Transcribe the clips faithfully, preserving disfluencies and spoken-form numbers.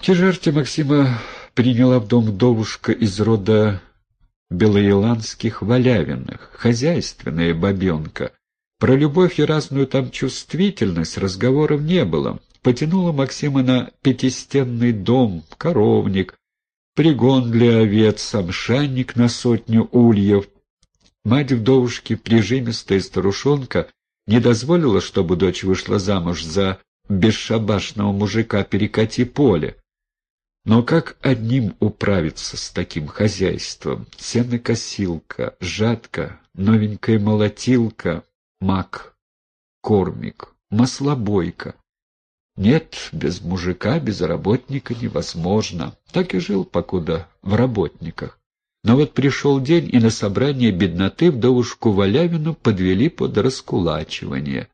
Тяжерти Максима приняла в дом вдовушка из рода белоиландских Валявиных, хозяйственная бабенка. Про любовь и разную там чувствительность разговоров не было. Потянула Максима на пятистенный дом, коровник, пригон для овец, амшанник на сотню ульев. Мать вдовушки, прижимистая старушонка, не дозволила, чтобы дочь вышла замуж за бесшабашного мужика перекати поле. Но как одним управиться с таким хозяйством? Сенокосилка, жатка, новенькая молотилка, мак, кормик, маслобойка. Нет, без мужика, без работника невозможно. Так и жил покуда в работниках. Но вот пришел день, и на собрание бедноты вдовушку Валявину подвели под раскулачивание.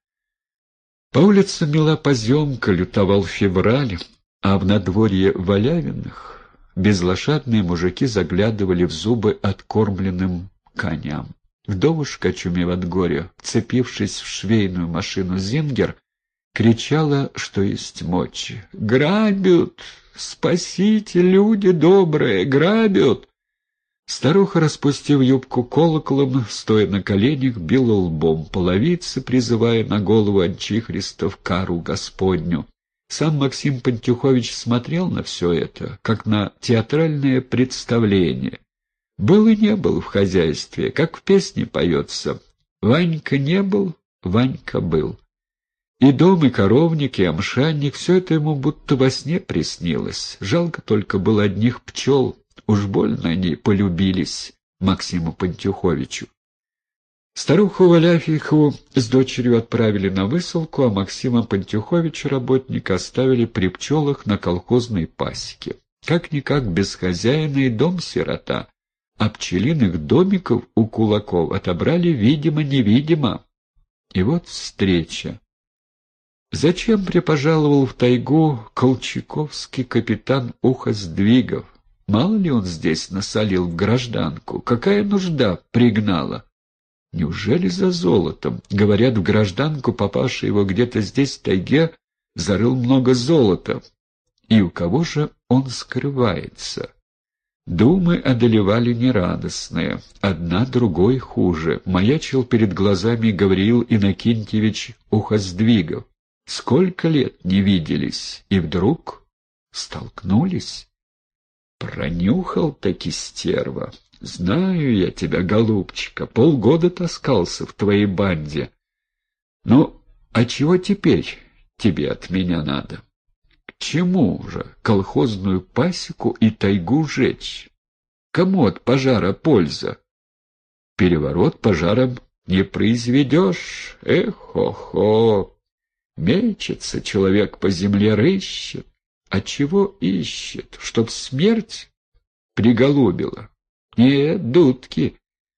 По улицам мела поземка, лютовал февраль, а в надворье Валявиных безлошадные мужики заглядывали в зубы откормленным коням. Вдовушка, очумев от горя, вцепившись в швейную машину «Зингер», кричала, что есть мочи. «Грабят! Спасите, люди добрые! Грабят!» Старуха, распустив юбку колоколом, стоя на коленях, била лбом половицы, призывая на голову анчихристов кару Господню. Сам Максим Пантюхович смотрел на все это, как на театральное представление. Был и не был в хозяйстве, как в песне поется. Ванька не был, Ванька был. И дом, и коровник, и амшанник — все это ему будто во сне приснилось. Жалко только было одних пчел. Уж больно они полюбились Максиму Пантюховичу. Старуху Валяфиху с дочерью отправили на высылку, а Максима Пантюховича, работника, оставили при пчелах на колхозной пасеке. Как-никак без хозяина и дом сирота, а пчелиных домиков у кулаков отобрали видимо-невидимо. И вот встреча. Зачем припожаловал в тайгу колчаковский капитан Ухоздвигов? Мало ли он здесь насолил в гражданку? Какая нужда пригнала? Неужели за золотом? Говорят, в гражданку, попавший его где-то здесь, в тайге, зарыл много золота. И у кого же он скрывается? Думы одолевали нерадостные, одна другой хуже. Маячил перед глазами Гавриил Иннокентьевич Ухоздвигов. Сколько лет не виделись, и вдруг столкнулись. Пронюхал-таки стерва. Знаю я тебя, голубчика, полгода таскался в твоей банде. Ну, а чего теперь тебе от меня надо? К чему же колхозную пасеку и тайгу жечь? Кому от пожара польза? Переворот пожаром не произведешь. Эх-хо-хо! Мечется человек по земле, рыщет. А чего ищет? Чтоб смерть приголубила? Нет, дудки.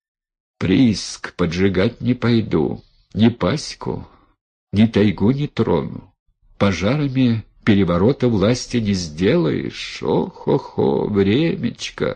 Прииск поджигать не пойду. Ни пасеку, ни тайгу не трону. Пожарами переворота власти не сделаешь. О-хо-хо, времечко.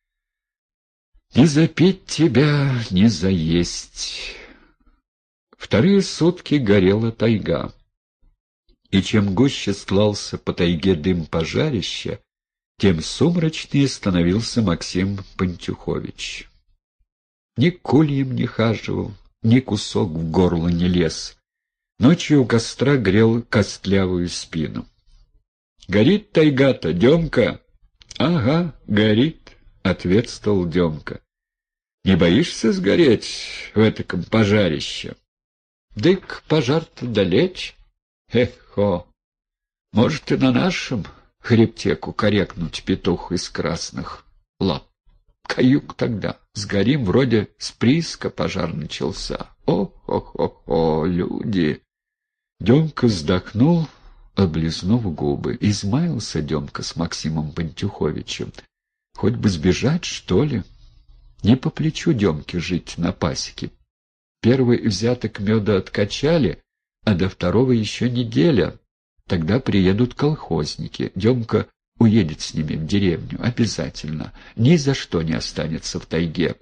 Не запить тебя, не заесть. Вторые сутки горела тайга. И чем гуще стлался по тайге дым пожарища, тем сумрачнее становился Максим Пантюхович. Ни к кульям не хаживал, ни кусок в горло не лез. Ночью у костра грел костлявую спину. «Горит тайга-то, Демка?» «Ага, горит», — ответствовал Демка. «Не боишься сгореть в этаком пожарище?» «Дык, пожар-то далечь. Эх-хо! Может, и на нашем хребте кукарекнуть петух из красных лап. Каюк тогда. Сгорим, вроде с прииска пожар начался. О-хо-хо-хо, люди!» Демка вздохнул, облизнув губы. Измаялся Демка с Максимом Пантюховичем. Хоть бы сбежать, что ли? Не по плечу Демке жить на пасеке. Первый взяток меда откачали, а до второго еще неделя. Тогда приедут колхозники. Демка уедет с ними в деревню. Обязательно. Ни за что не останется в тайге.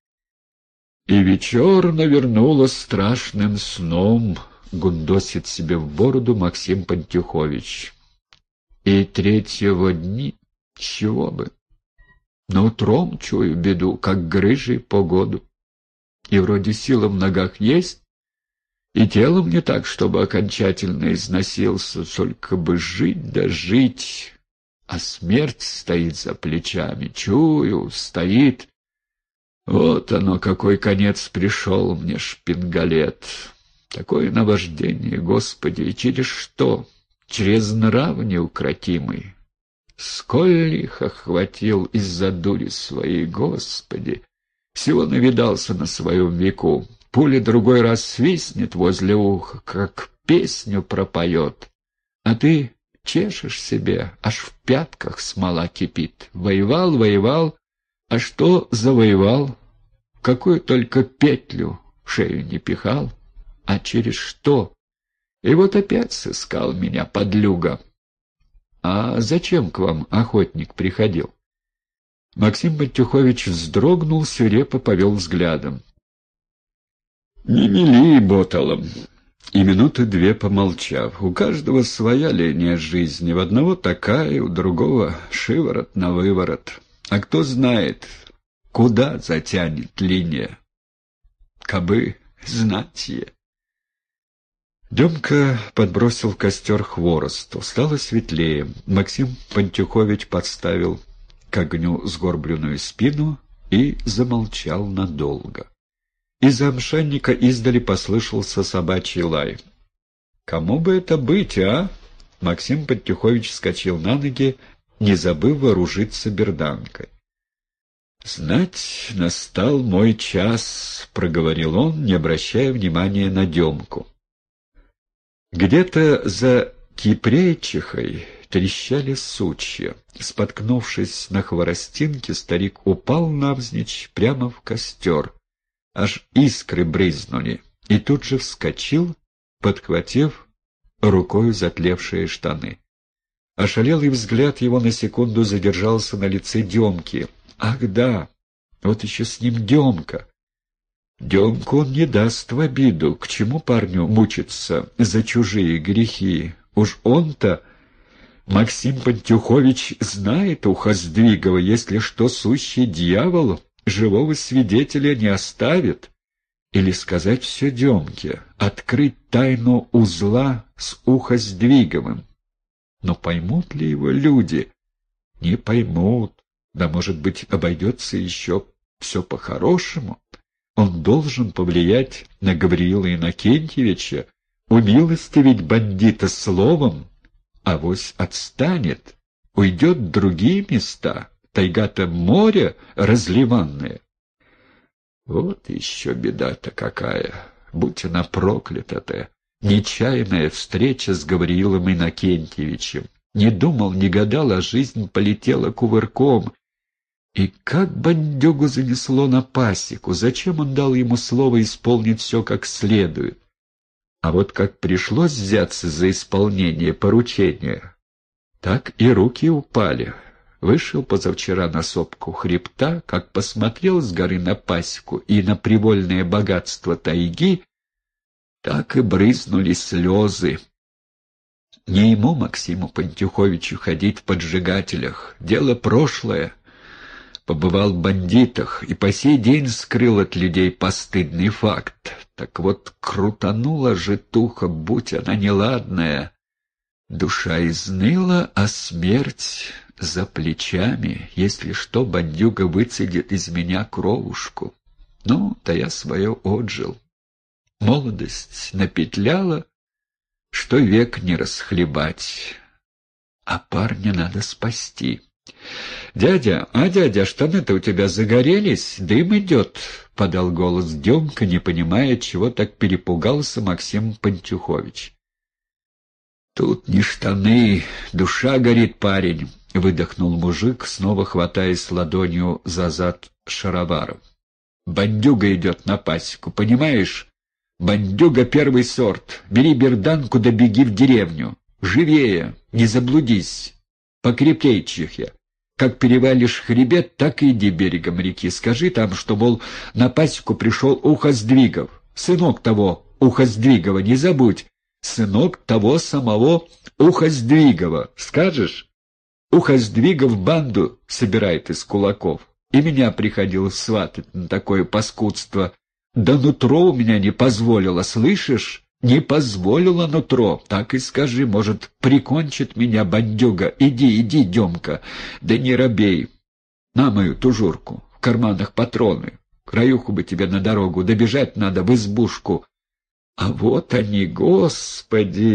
И вечер навернуло страшным сном, гундосит себе в бороду Максим Пантюхович. И третьего дни, с чего бы? Но утром чую беду, как грыжи погоду. И вроде сила в ногах есть, и телом не так, чтобы окончательно износился, только бы жить да жить. А смерть стоит за плечами, чую, стоит. Вот оно, какой конец пришел мне, шпингалет. Такое наваждение, Господи, и через что? Через нрав неукротимый. Сколь их охватил из-за дури своей, Господи! Всего навидался на своем веку. Пуля другой раз свистнет возле уха, как песню пропоет. А ты чешешь себе, аж в пятках смола кипит. Воевал, воевал, а что завоевал? Какую только петлю в шею не пихал, а через что? И вот опять сыскал меня подлюга. А зачем к вам охотник приходил? Максим Пантюхович вздрогнул, свирепо повел взглядом. Не мели боталом. И минуты две помолчав. У каждого своя линия жизни. В одного такая, у другого шиворот на выворот. А кто знает, куда затянет линия? Кабы знатье. Демка подбросил в костер хворосту. Стало светлее. Максим Пантюхович подставил к огню сгорбленную спину и замолчал надолго. Из-за амшанника издали послышался собачий лай. «Кому бы это быть, а?» Максим Пантюхович вскочил на ноги, не забыв вооружиться берданкой. «Знать, настал мой час», — проговорил он, не обращая внимания на Демку. Где-то за Кипрейчихой трещали сучья. Споткнувшись на хворостинке, старик упал навзничь прямо в костер. Аж искры брызнули, и тут же вскочил, подхватив рукою затлевшие штаны. Ошалелый взгляд его на секунду задержался на лице Демки. «Ах да, вот еще с ним Демка!» Демку он не даст в обиду. К чему парню мучиться за чужие грехи? Уж он-то, Максим Пантюхович, знает у Хоздвигова, если что, сущий дьявол живого свидетеля не оставит. Или сказать все Демке, открыть тайну узла с Ухоздвиговым. Но поймут ли его люди? Не поймут. Да, может быть, обойдется еще все по-хорошему. Он должен повлиять на Гавриила Иннокентьевича, умилостивить бандита словом, авось отстанет, уйдет в другие места. Тайга-то море разливанное. Вот еще беда-то какая, будь она проклята-то, нечаянная встреча с Гавриилом Иннокентьевичем. Не думал, не гадал, а жизнь полетела кувырком. И как бандюгу занесло на пасеку, зачем он дал ему слово исполнить все как следует? А вот как пришлось взяться за исполнение поручения, так и руки упали. Вышел позавчера на сопку хребта, как посмотрел с горы на пасеку и на привольное богатство тайги, так и брызнули слезы. Не ему, Максиму Пантюховичу, ходить в поджигателях. Дело прошлое. Побывал в бандитах и по сей день скрыл от людей постыдный факт. Так вот, крутанула житуха, будь она неладная. Душа изныла, а смерть за плечами. Если что, бандюга выцедит из меня кровушку. Ну, да я свое отжил. Молодость напетляла, что век не расхлебать. А парня надо спасти. «Дядя, а дядя, штаны-то у тебя загорелись? Дым идет», — подал голос Демка, не понимая, чего так перепугался Максим Пантюхович. «Тут не штаны, душа горит, парень», — выдохнул мужик, снова хватаясь ладонью за зад шароваров. «Бандюга идет на пасеку, понимаешь? Бандюга первый сорт. Бери берданку да беги в деревню. Живее, не заблудись. Покрепей, чихя. Как перевалишь хребет, так и иди берегом реки. Скажи там, что, мол, на пасеку пришел Ухоздвигов. Сынок того Ухоздвигова, не забудь. сынок того самого Ухоздвигова. Скажешь? Ухоздвигов банду собирает из кулаков. И меня приходилось сватать на такое паскудство. Да нутро у меня не позволило, слышишь? Не позволило нутро. Так и скажи, может, прикончит меня бандюга. Иди, иди, Демка, да не робей. На мою тужурку, в карманах патроны. Краюху бы тебе на дорогу, добежать надо в избушку. А вот они, господи!